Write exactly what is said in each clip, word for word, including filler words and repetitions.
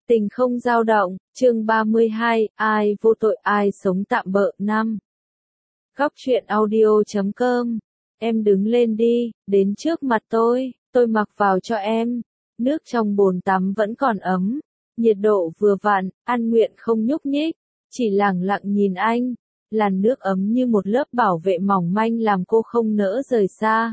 Tình không dao động, chương ba mươi hai, ai vô tội ai sống tạm bợ năm. Góc truyện audio chấm com. Em đứng lên đi, đến trước mặt tôi, tôi mặc vào cho em. Nước trong bồn tắm vẫn còn ấm, nhiệt độ vừa vặn, An Nguyện không nhúc nhích, chỉ lẳng lặng nhìn anh. Làn nước ấm như một lớp bảo vệ mỏng manh làm cô không nỡ rời xa.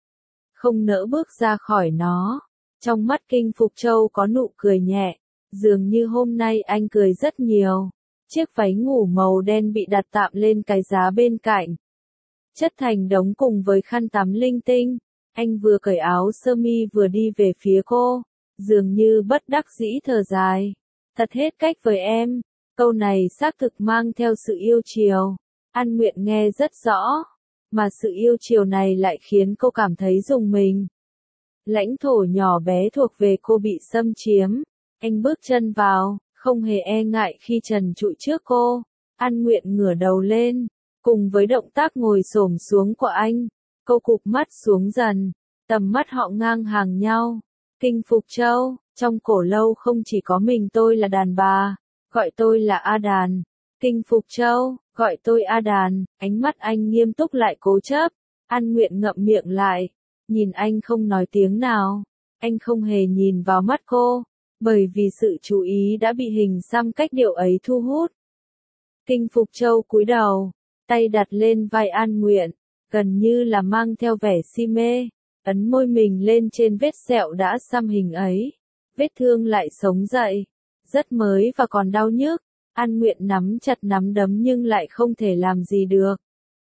Không nỡ bước ra khỏi nó. Trong mắt Kinh Phục Châu có nụ cười nhẹ. Dường như hôm nay anh cười rất nhiều. Chiếc váy ngủ màu đen bị đặt tạm lên cái giá bên cạnh. Chất thành đống cùng với khăn tắm linh tinh. Anh vừa cởi áo sơ mi vừa đi về phía cô. Dường như bất đắc dĩ thở dài. Thật hết cách với em. Câu này xác thực mang theo sự yêu chiều. An Nguyện nghe rất rõ. Mà sự yêu chiều này lại khiến cô cảm thấy rùng mình. Lãnh thổ nhỏ bé thuộc về cô bị xâm chiếm. Anh bước chân vào, không hề e ngại khi trần trụi trước cô. An Nguyện ngửa đầu lên, cùng với động tác ngồi xổm xuống của anh, cô cụp mắt xuống dần, tầm mắt họ ngang hàng nhau. Kinh Phục Châu, trong cổ lâu không chỉ có mình tôi là đàn bà, gọi tôi là A Đàn. Kinh Phục Châu, gọi tôi A Đàn, ánh mắt anh nghiêm túc lại cố chấp. An Nguyện ngậm miệng lại, nhìn anh không nói tiếng nào. Anh không hề nhìn vào mắt cô. Bởi vì sự chú ý đã bị hình xăm cách điệu ấy thu hút. Kinh Phục Châu cúi đầu, tay đặt lên vai An Nguyện, gần như là mang theo vẻ si mê, ấn môi mình lên trên vết sẹo đã xăm hình ấy. Vết thương lại sống dậy, rất mới và còn đau nhức. An Nguyện nắm chặt nắm đấm nhưng lại không thể làm gì được.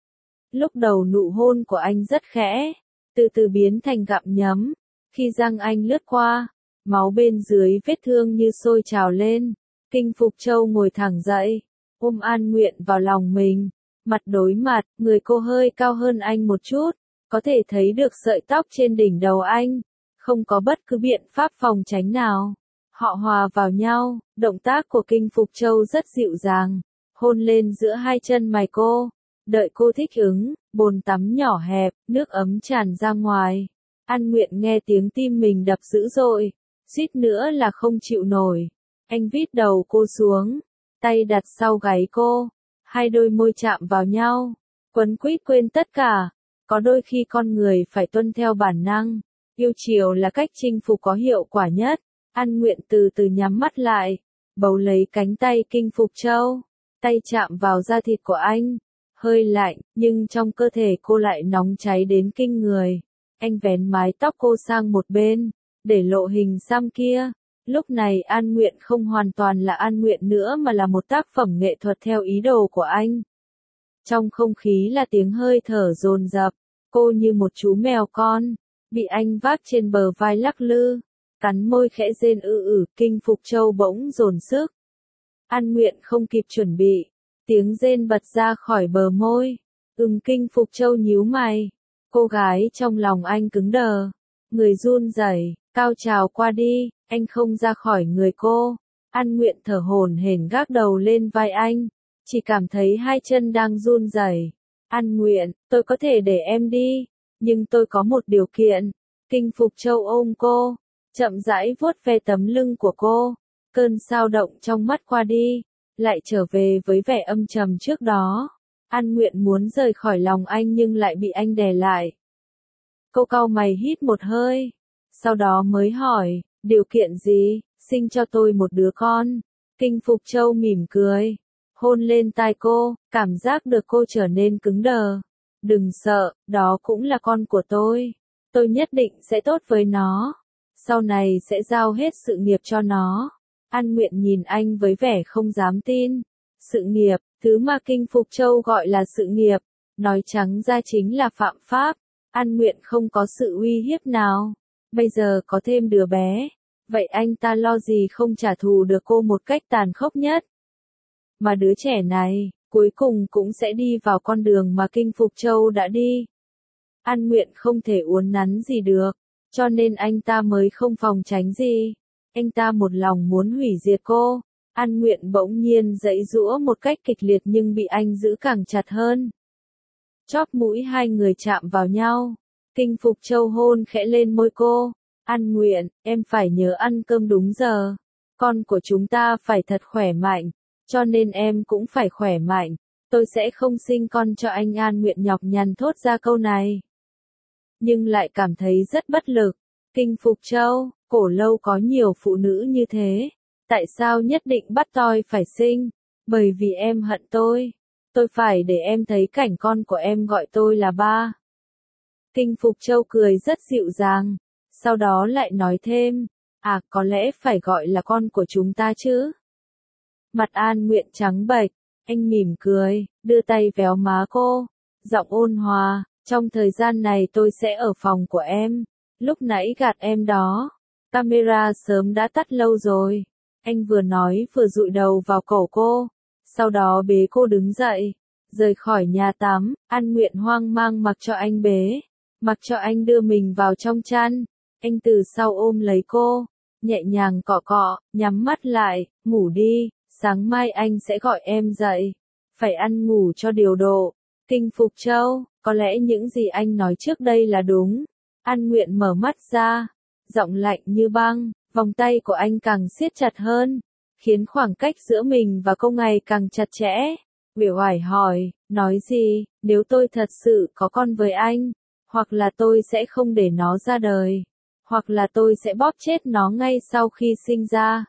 Lúc đầu nụ hôn của anh rất khẽ, từ từ biến thành gặm nhấm. Khi răng anh lướt qua, máu bên dưới vết thương như sôi trào lên. Kinh Phục Châu ngồi thẳng dậy, ôm An Nguyện vào lòng mình. Mặt đối mặt, người cô hơi cao hơn anh một chút. Có thể thấy được sợi tóc trên đỉnh đầu anh. Không có bất cứ biện pháp phòng tránh nào. Họ hòa vào nhau, động tác của Kinh Phục Châu rất dịu dàng. Hôn lên giữa hai chân mày cô. Đợi cô thích ứng, bồn tắm nhỏ hẹp, nước ấm tràn ra ngoài. An Nguyện nghe tiếng tim mình đập dữ dội. Suýt nữa là không chịu nổi. Anh vít đầu cô xuống, tay đặt sau gáy cô, hai đôi môi chạm vào nhau, quấn quýt quên tất cả. Có đôi khi con người phải tuân theo bản năng, yêu chiều là cách chinh phục có hiệu quả nhất. An Nguyện từ từ nhắm mắt lại, bấu lấy cánh tay Kinh Phục Châu, tay chạm vào da thịt của anh, hơi lạnh, nhưng trong cơ thể cô lại nóng cháy đến kinh người. Anh vén mái tóc cô sang một bên, để lộ hình xăm kia. Lúc này An Nguyện không hoàn toàn là An Nguyện nữa mà là một tác phẩm nghệ thuật theo ý đồ của anh. Trong không khí là tiếng hơi thở dồn dập, cô như một chú mèo con, bị anh vác trên bờ vai lắc lư, cắn môi khẽ rên ư ử. Kinh Phục Châu bỗng dồn sức. An Nguyện không kịp chuẩn bị, tiếng rên bật ra khỏi bờ môi. Ừm. Kinh Phục Châu nhíu mày, cô gái trong lòng anh cứng đờ, người run rẩy. Cao trào qua đi, anh không ra khỏi người cô. An Nguyện thở hổn hển gác đầu lên vai anh, chỉ cảm thấy hai chân đang run rẩy. An Nguyện, tôi có thể để em đi, nhưng tôi có một điều kiện. Kinh Phục Châu ôm cô, chậm rãi vuốt ve tấm lưng của cô. Cơn xao động trong mắt qua đi, lại trở về với vẻ âm trầm trước đó. An Nguyện muốn rời khỏi lòng anh nhưng lại bị anh đè lại. Cô cau mày hít một hơi. Sau đó mới hỏi, điều kiện gì? Sinh cho tôi một đứa con. Kinh Phục Châu mỉm cười, hôn lên tai cô, cảm giác được cô trở nên cứng đờ. Đừng sợ, đó cũng là con của tôi. Tôi nhất định sẽ tốt với nó. Sau này sẽ giao hết sự nghiệp cho nó. An Nguyện nhìn anh với vẻ không dám tin. Sự nghiệp, thứ mà Kinh Phục Châu gọi là sự nghiệp, nói trắng ra chính là phạm pháp. An Nguyện không có sự uy hiếp nào. Bây giờ có thêm đứa bé, vậy anh ta lo gì không trả thù được cô một cách tàn khốc nhất. Mà đứa trẻ này, cuối cùng cũng sẽ đi vào con đường mà Kinh Phục Châu đã đi. An Nguyện không thể uốn nắn gì được, cho nên anh ta mới không phòng tránh gì. Anh ta một lòng muốn hủy diệt cô. An Nguyện bỗng nhiên giãy giụa một cách kịch liệt nhưng bị anh giữ càng chặt hơn. Chóp mũi hai người chạm vào nhau. Kinh Phục Châu hôn khẽ lên môi cô. An Nguyện, em phải nhớ ăn cơm đúng giờ. Con của chúng ta phải thật khỏe mạnh, cho nên em cũng phải khỏe mạnh. Tôi sẽ không sinh con cho anh. An Nguyện nhọc nhằn thốt ra câu này. Nhưng lại cảm thấy rất bất lực. Kinh Phục Châu, Cổ Lâu có nhiều phụ nữ như thế. Tại sao nhất định bắt tôi phải sinh? Bởi vì em hận tôi. Tôi phải để em thấy cảnh con của em gọi tôi là ba. Kinh Phục Châu cười rất dịu dàng. Sau đó lại nói thêm. À, có lẽ phải gọi là con của chúng ta chứ. Mặt An Nguyện trắng bệch. Anh mỉm cười, đưa tay véo má cô. Giọng ôn hòa. Trong thời gian này tôi sẽ ở phòng của em. Lúc nãy gạt em đó. Camera sớm đã tắt lâu rồi. Anh vừa nói vừa dụi đầu vào cổ cô. Sau đó bế cô đứng dậy. Rời khỏi nhà tắm. An Nguyện hoang mang mặc cho anh bế. Mặc cho anh đưa mình vào trong chăn. Anh từ sau ôm lấy cô. Nhẹ nhàng cọ cọ, nhắm mắt lại, ngủ đi. Sáng mai anh sẽ gọi em dậy. Phải ăn ngủ cho điều độ. Kinh Phục Châu, có lẽ những gì anh nói trước đây là đúng. An Nguyện mở mắt ra. Giọng lạnh như băng, vòng tay của anh càng siết chặt hơn. Khiến khoảng cách giữa mình và cô ngày càng chặt chẽ. Uể oải hỏi, nói gì, nếu tôi thật sự có con với anh, hoặc là tôi sẽ không để nó ra đời, hoặc là tôi sẽ bóp chết nó ngay sau khi sinh ra.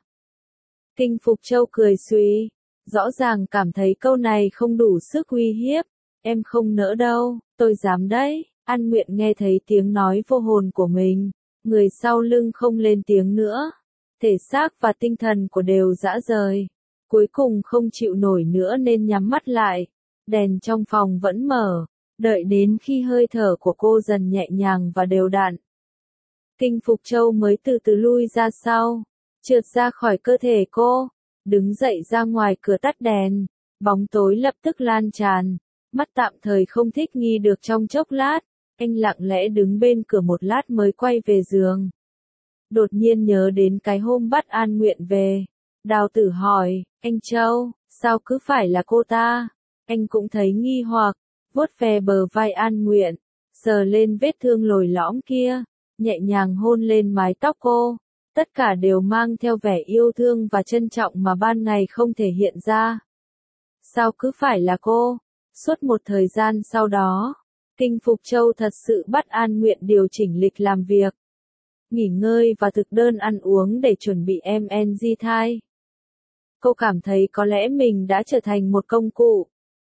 Kinh Phục Châu cười suy, rõ ràng cảm thấy câu này không đủ sức uy hiếp. Em không nỡ đâu, tôi dám đấy. An Nguyện nghe thấy tiếng nói vô hồn của mình, người sau lưng không lên tiếng nữa. Thể xác và tinh thần của đều rã rời. Cuối cùng không chịu nổi nữa nên nhắm mắt lại. Đèn trong phòng vẫn mở, đợi đến khi hơi thở của cô dần nhẹ nhàng và đều đặn. Kinh Phục Châu mới từ từ lui ra sau, trượt ra khỏi cơ thể cô, đứng dậy ra ngoài cửa tắt đèn, bóng tối lập tức lan tràn, mắt tạm thời không thích nghi được trong chốc lát, anh lặng lẽ đứng bên cửa một lát mới quay về giường. Đột nhiên nhớ đến cái hôm bắt An Nguyện về, Đào Tử hỏi, anh Châu, sao cứ phải là cô ta? Anh cũng thấy nghi hoặc, vuốt ve bờ vai An Nguyện, sờ lên vết thương lồi lõm kia, nhẹ nhàng hôn lên mái tóc cô, tất cả đều mang theo vẻ yêu thương và trân trọng mà ban ngày không thể hiện ra. Sao cứ phải là cô? Suốt một thời gian sau đó, Kinh Phục Châu thật sự bắt An Nguyện điều chỉnh lịch làm việc, nghỉ ngơi và thực đơn ăn uống để chuẩn bị em en giê thai. Cô cảm thấy có lẽ mình đã trở thành một công cụ.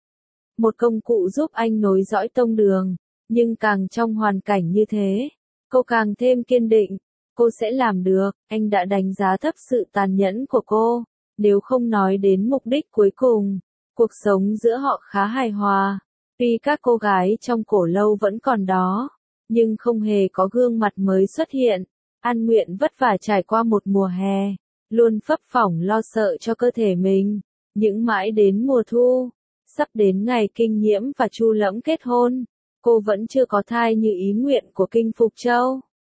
Một công cụ giúp anh nối dõi tông đường, nhưng càng trong hoàn cảnh như thế, cô càng thêm kiên định. Cô sẽ làm được, anh đã đánh giá thấp sự tàn nhẫn của cô. Nếu không nói đến mục đích cuối cùng, cuộc sống giữa họ khá hài hòa. Tuy các cô gái trong Cổ Lâu vẫn còn đó, nhưng không hề có gương mặt mới xuất hiện. An Nguyện vất vả trải qua một mùa hè, luôn phấp phỏng lo sợ cho cơ thể mình. Những mãi đến mùa thu, sắp đến ngày kinh nhiễm và Chu Lẫm kết hôn, cô vẫn chưa có thai như ý nguyện của Kinh Phục Châu.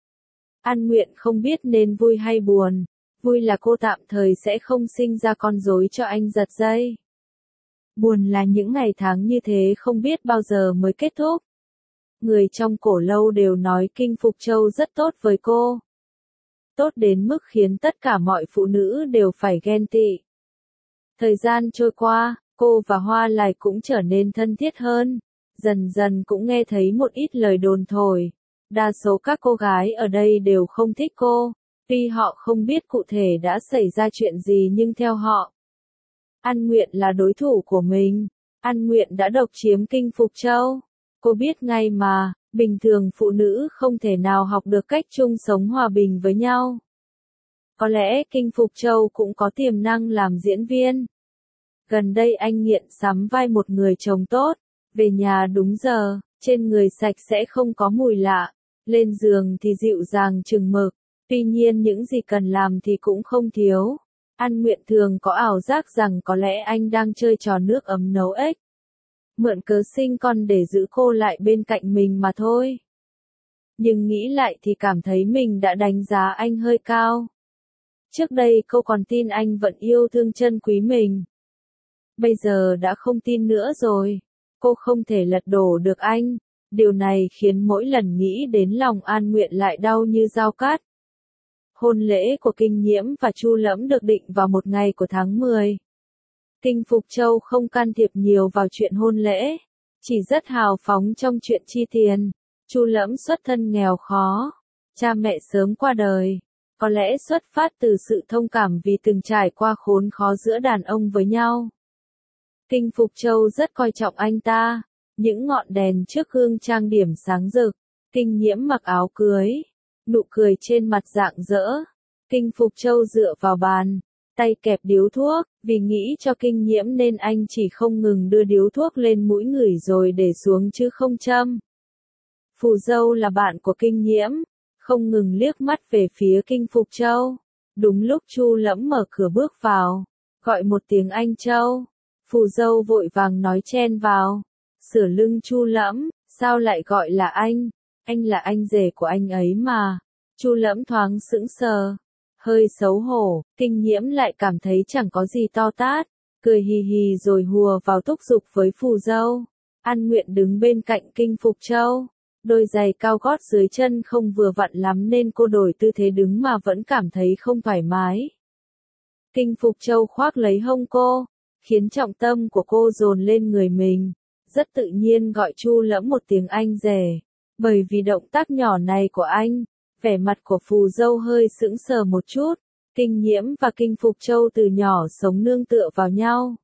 An Nguyện không biết nên vui hay buồn. Vui là cô tạm thời sẽ không sinh ra con rối cho anh giật dây. Buồn là những ngày tháng như thế không biết bao giờ mới kết thúc. Người trong Cổ Lâu đều nói Kinh Phục Châu rất tốt với cô. Tốt đến mức khiến tất cả mọi phụ nữ đều phải ghen tị. Thời gian trôi qua, cô và Hoa Lài cũng trở nên thân thiết hơn. Dần dần cũng nghe thấy một ít lời đồn thổi. Đa số các cô gái ở đây đều không thích cô. Tuy họ không biết cụ thể đã xảy ra chuyện gì nhưng theo họ, An Nguyện là đối thủ của mình. An Nguyện đã độc chiếm Kinh Phục Châu. Cô biết ngay mà, bình thường phụ nữ không thể nào học được cách chung sống hòa bình với nhau. Có lẽ Kinh Phục Châu cũng có tiềm năng làm diễn viên. Gần đây anh nghiện sắm vai một người chồng tốt, về nhà đúng giờ, trên người sạch sẽ không có mùi lạ, lên giường thì dịu dàng chừng mực. Tuy nhiên những gì cần làm thì cũng không thiếu. An Nguyện thường có ảo giác rằng có lẽ anh đang chơi trò nước ấm nấu ếch. Mượn cớ sinh con để giữ cô lại bên cạnh mình mà thôi. Nhưng nghĩ lại thì cảm thấy mình đã đánh giá anh hơi cao. Trước đây cô còn tin anh vẫn yêu thương trân quý mình. Bây giờ đã không tin nữa rồi. Cô không thể lật đổ được anh. Điều này khiến mỗi lần nghĩ đến lòng An Nguyện lại đau như dao cắt. Hôn lễ của Kinh Nhiễm và Chu Lẫm được định vào một ngày của tháng mười. Kinh Phục Châu không can thiệp nhiều vào chuyện hôn lễ, chỉ rất hào phóng trong chuyện chi tiền. Chu Lẫm xuất thân nghèo khó, cha mẹ sớm qua đời, có lẽ xuất phát từ sự thông cảm vì từng trải qua khốn khó giữa đàn ông với nhau. Kinh Phục Châu rất coi trọng anh ta, những ngọn đèn trước gương trang điểm sáng rực, Kinh Nhiễm mặc áo cưới, nụ cười trên mặt rạng rỡ. Kinh Phục Châu dựa vào bàn, tay kẹp điếu thuốc, vì nghĩ cho Kinh Nhiễm nên anh chỉ không ngừng đưa điếu thuốc lên mũi ngửi rồi để xuống chứ không châm. Phù dâu là bạn của Kinh Nhiễm, không ngừng liếc mắt về phía Kinh Phục Châu. Đúng lúc Chu Lẫm mở cửa bước vào, gọi một tiếng anh Châu. Phù dâu vội vàng nói chen vào, sửa lưng Chu Lẫm, sao lại gọi là anh, anh là anh rể của anh ấy mà. Chu Lẫm thoáng sững sờ, hơi xấu hổ. Kinh Nhiễm lại cảm thấy chẳng có gì to tát, cười hì hì rồi hùa vào thúc giục với phù dâu. An Nguyện đứng bên cạnh Kinh Phục Châu, đôi giày cao gót dưới chân không vừa vặn lắm nên cô đổi tư thế đứng mà vẫn cảm thấy không thoải mái. Kinh Phục Châu khoác lấy hông cô, khiến trọng tâm của cô dồn lên người mình, rất tự nhiên gọi Chu Lẫm một tiếng anh rể. Bởi vì động tác nhỏ này của anh, vẻ mặt của phù dâu hơi sững sờ một chút. Kinh Nhiễm và Kinh Phục Châu từ nhỏ sống nương tựa vào nhau.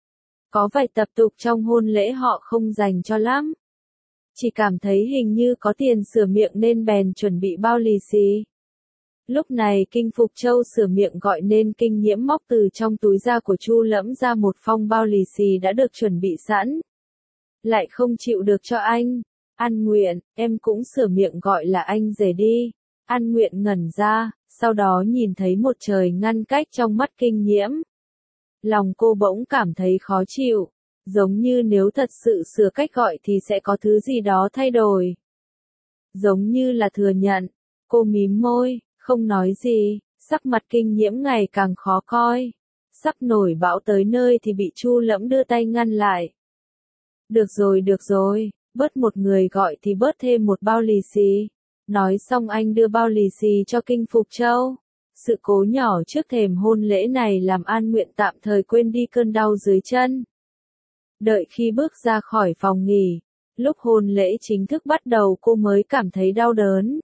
Có vài tập tục trong hôn lễ họ không dành cho lắm. Chỉ cảm thấy hình như có tiền sửa miệng nên bèn chuẩn bị bao lì xì. Lúc này Kinh Phục Châu sửa miệng gọi nên Kinh Nhiễm móc từ trong túi da của Chu Lẫm ra một phong bao lì xì đã được chuẩn bị sẵn. Lại không chịu được cho anh. An Nguyện, em cũng sửa miệng gọi là anh rể đi. An Nguyện ngẩn ra, sau đó nhìn thấy một trời ngăn cách trong mắt Kinh Nhiễm. Lòng cô bỗng cảm thấy khó chịu, giống như nếu thật sự sửa cách gọi thì sẽ có thứ gì đó thay đổi. Giống như là thừa nhận, cô mím môi, không nói gì, sắc mặt Kinh Nhiễm ngày càng khó coi. Sắp nổi bão tới nơi thì bị Chu Lẫm đưa tay ngăn lại. Được rồi được rồi, bớt một người gọi thì bớt thêm một bao lì xì. Nói xong anh đưa bao lì xì cho Kinh Phục Châu. Sự cố nhỏ trước thềm hôn lễ này làm An Nguyện tạm thời quên đi cơn đau dưới chân. Đợi khi bước ra khỏi phòng nghỉ, lúc hôn lễ chính thức bắt đầu cô mới cảm thấy đau đớn.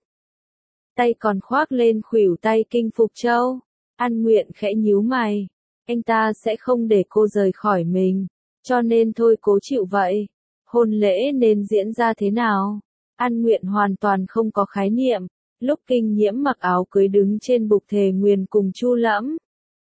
Tay còn khoác lên khuỷu tay Kinh Phục Châu. An Nguyện khẽ nhíu mày. Anh ta sẽ không để cô rời khỏi mình, cho nên thôi cố chịu vậy. Hôn lễ nên diễn ra thế nào? An Nguyện hoàn toàn không có khái niệm. Lúc Kinh Nhiễm mặc áo cưới đứng trên bục thề nguyền cùng Chu Lẫm,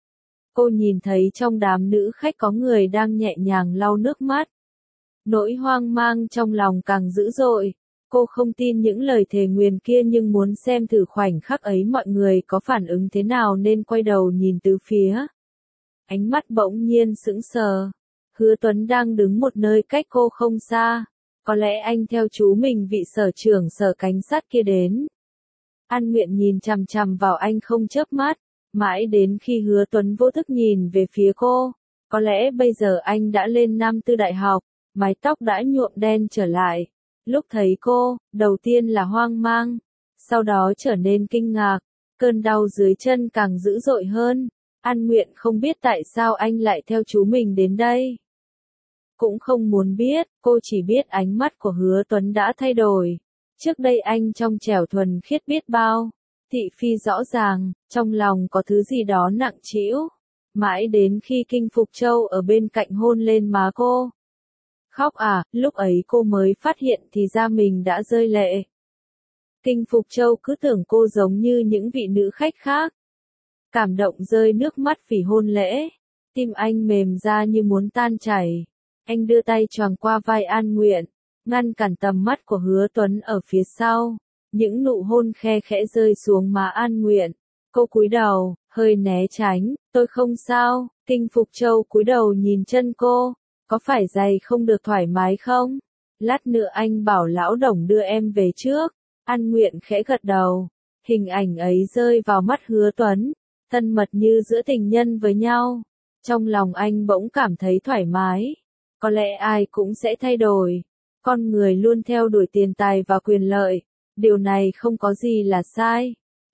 cô nhìn thấy trong đám nữ khách có người đang nhẹ nhàng lau nước mắt. Nỗi hoang mang trong lòng càng dữ dội. Cô không tin những lời thề nguyền kia nhưng muốn xem thử khoảnh khắc ấy mọi người có phản ứng thế nào nên quay đầu nhìn tứ phía. Ánh mắt bỗng nhiên sững sờ. Hứa Tuấn đang đứng một nơi cách cô không xa. Có lẽ anh theo chú mình vị sở trưởng sở cảnh sát kia đến. An Nguyện nhìn chằm chằm vào anh không chớp mắt, mãi đến khi Hứa Tuấn vô thức nhìn về phía cô. Có lẽ bây giờ anh đã lên năm tư đại học, mái tóc đã nhuộm đen trở lại. Lúc thấy cô, đầu tiên là hoang mang, sau đó trở nên kinh ngạc, cơn đau dưới chân càng dữ dội hơn. An Nguyện không biết tại sao anh lại theo chú mình đến đây. Cũng không muốn biết, cô chỉ biết ánh mắt của Hứa Tuấn đã thay đổi. Trước đây anh trong trẻo thuần khiết biết bao, thị phi rõ ràng, trong lòng có thứ gì đó nặng trĩu. Mãi đến khi Kinh Phục Châu ở bên cạnh hôn lên má cô. Khóc à, lúc ấy cô mới phát hiện thì ra mình đã rơi lệ. Kinh Phục Châu cứ tưởng cô giống như những vị nữ khách khác. Cảm động rơi nước mắt vì hôn lễ. Tim anh mềm ra như muốn tan chảy. Anh đưa tay choàng qua vai An Nguyện, ngăn cản tầm mắt của Hứa Tuấn ở phía sau. Những nụ hôn khe khẽ rơi xuống má An Nguyện. Cô cúi đầu, hơi né tránh, tôi không sao. Kinh Phục Châu cúi đầu nhìn chân cô. Có phải giày không được thoải mái không? Lát nữa anh bảo lão Đồng đưa em về trước. An Nguyện khẽ gật đầu. Hình ảnh ấy rơi vào mắt Hứa Tuấn, thân mật như giữa tình nhân với nhau. Trong lòng anh bỗng cảm thấy thoải mái. Có lẽ ai cũng sẽ thay đổi. Con người luôn theo đuổi tiền tài và quyền lợi. Điều này không có gì là sai.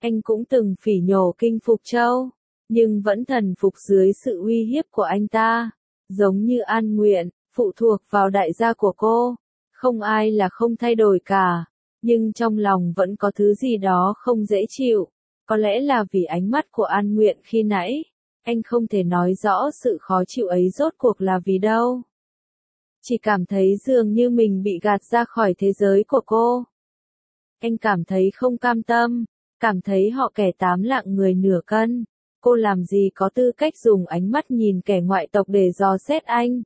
Anh cũng từng phỉ nhổ Kinh Phục Châu, nhưng vẫn thần phục dưới sự uy hiếp của anh ta. Giống như An Nguyện, phụ thuộc vào đại gia của cô. Không ai là không thay đổi cả, nhưng trong lòng vẫn có thứ gì đó không dễ chịu. Có lẽ là vì ánh mắt của An Nguyện khi nãy. Anh không thể nói rõ sự khó chịu ấy rốt cuộc là vì đâu. Chỉ cảm thấy dường như mình bị gạt ra khỏi thế giới của cô. Anh cảm thấy không cam tâm, cảm thấy họ kẻ tám lạng người nửa cân. Cô làm gì có tư cách dùng ánh mắt nhìn kẻ ngoại tộc để dò xét anh.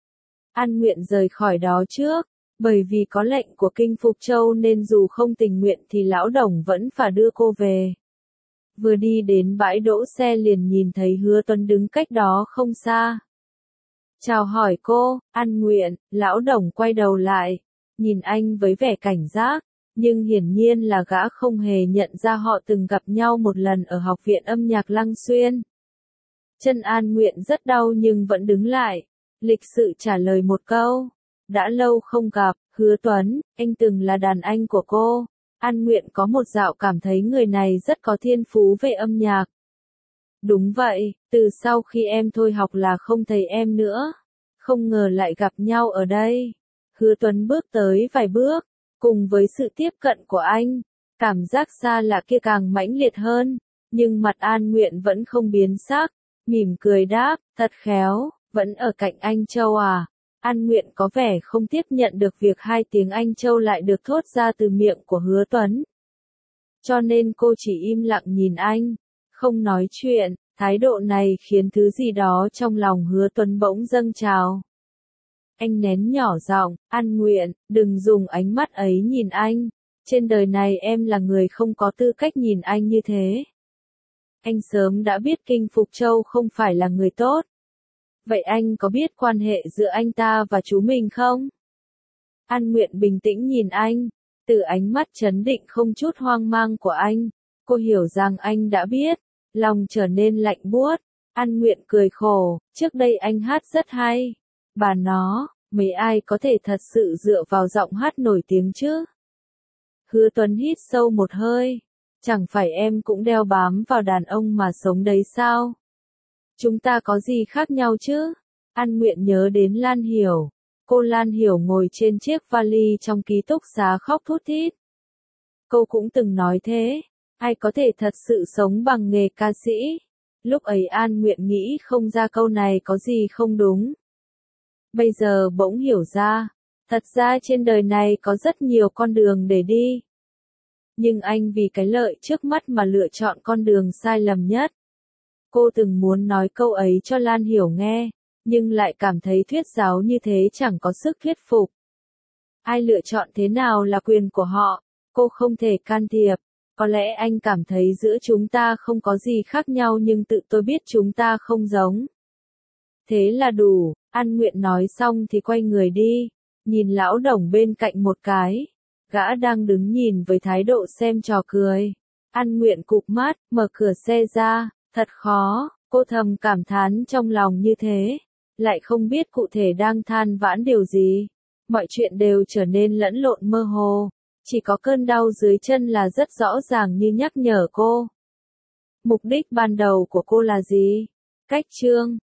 An Nguyện rời khỏi đó trước, bởi vì có lệnh của Kinh Phục Châu nên dù không tình nguyện thì lão Đồng vẫn phải đưa cô về. Vừa đi đến bãi đỗ xe liền nhìn thấy Hứa Tuấn đứng cách đó không xa. Chào hỏi cô, An Nguyện, lão Đồng quay đầu lại, nhìn anh với vẻ cảnh giác, nhưng hiển nhiên là gã không hề nhận ra họ từng gặp nhau một lần ở học viện âm nhạc Lăng Xuyên. Chân An Nguyện rất đau nhưng vẫn đứng lại, lịch sự trả lời một câu. Đã lâu không gặp, Hứa Tuấn, anh từng là đàn anh của cô. An Nguyện có một dạo cảm thấy người này rất có thiên phú về âm nhạc. Đúng vậy, từ sau khi em thôi học là không thấy em nữa. Không ngờ lại gặp nhau ở đây. Hứa Tuấn bước tới vài bước, cùng với sự tiếp cận của anh, cảm giác xa lạ kia càng mãnh liệt hơn, nhưng mặt An Nguyện vẫn không biến sắc, mỉm cười đáp, thật khéo, vẫn ở cạnh anh Châu à. An Nguyện có vẻ không tiếp nhận được việc hai tiếng Anh Châu lại được thốt ra từ miệng của Hứa Tuấn. Cho nên cô chỉ im lặng nhìn anh, không nói chuyện, thái độ này khiến thứ gì đó trong lòng Hứa Tuấn bỗng dâng trào. Anh nén nhỏ giọng, An Nguyện, đừng dùng ánh mắt ấy nhìn anh, trên đời này em là người không có tư cách nhìn anh như thế. Anh sớm đã biết Kinh Phục Châu không phải là người tốt. Vậy anh có biết quan hệ giữa anh ta và chú mình không? An Nguyện bình tĩnh nhìn anh, từ ánh mắt trấn định không chút hoang mang của anh, cô hiểu rằng anh đã biết, lòng trở nên lạnh buốt. An Nguyện cười khổ, trước đây anh hát rất hay. Bà nó, mấy ai có thể thật sự dựa vào giọng hát nổi tiếng chứ? Hứa Tuấn hít sâu một hơi, chẳng phải em cũng đeo bám vào đàn ông mà sống đấy sao? Chúng ta có gì khác nhau chứ? An Nguyện nhớ đến Lan Hiểu. Cô Lan Hiểu ngồi trên chiếc vali trong ký túc xá khóc thút thít. Cô cũng từng nói thế, ai có thể thật sự sống bằng nghề ca sĩ? Lúc ấy An Nguyện nghĩ không ra câu này có gì không đúng. Bây giờ bỗng hiểu ra, thật ra trên đời này có rất nhiều con đường để đi. Nhưng anh vì cái lợi trước mắt mà lựa chọn con đường sai lầm nhất. Cô từng muốn nói câu ấy cho Lan Hiểu nghe, nhưng lại cảm thấy thuyết giáo như thế chẳng có sức thuyết phục. Ai lựa chọn thế nào là quyền của họ, cô không thể can thiệp. Có lẽ anh cảm thấy giữa chúng ta không có gì khác nhau nhưng tự tôi biết chúng ta không giống. Thế là đủ, An Nguyện nói xong thì quay người đi, nhìn lão Đồng bên cạnh một cái. Gã đang đứng nhìn với thái độ xem trò cười. An Nguyện cụp mắt, mở cửa xe ra, thật khó, cô thầm cảm thán trong lòng như thế. Lại không biết cụ thể đang than vãn điều gì. Mọi chuyện đều trở nên lẫn lộn mơ hồ. Chỉ có cơn đau dưới chân là rất rõ ràng như nhắc nhở cô. Mục đích ban đầu của cô là gì? Cách chương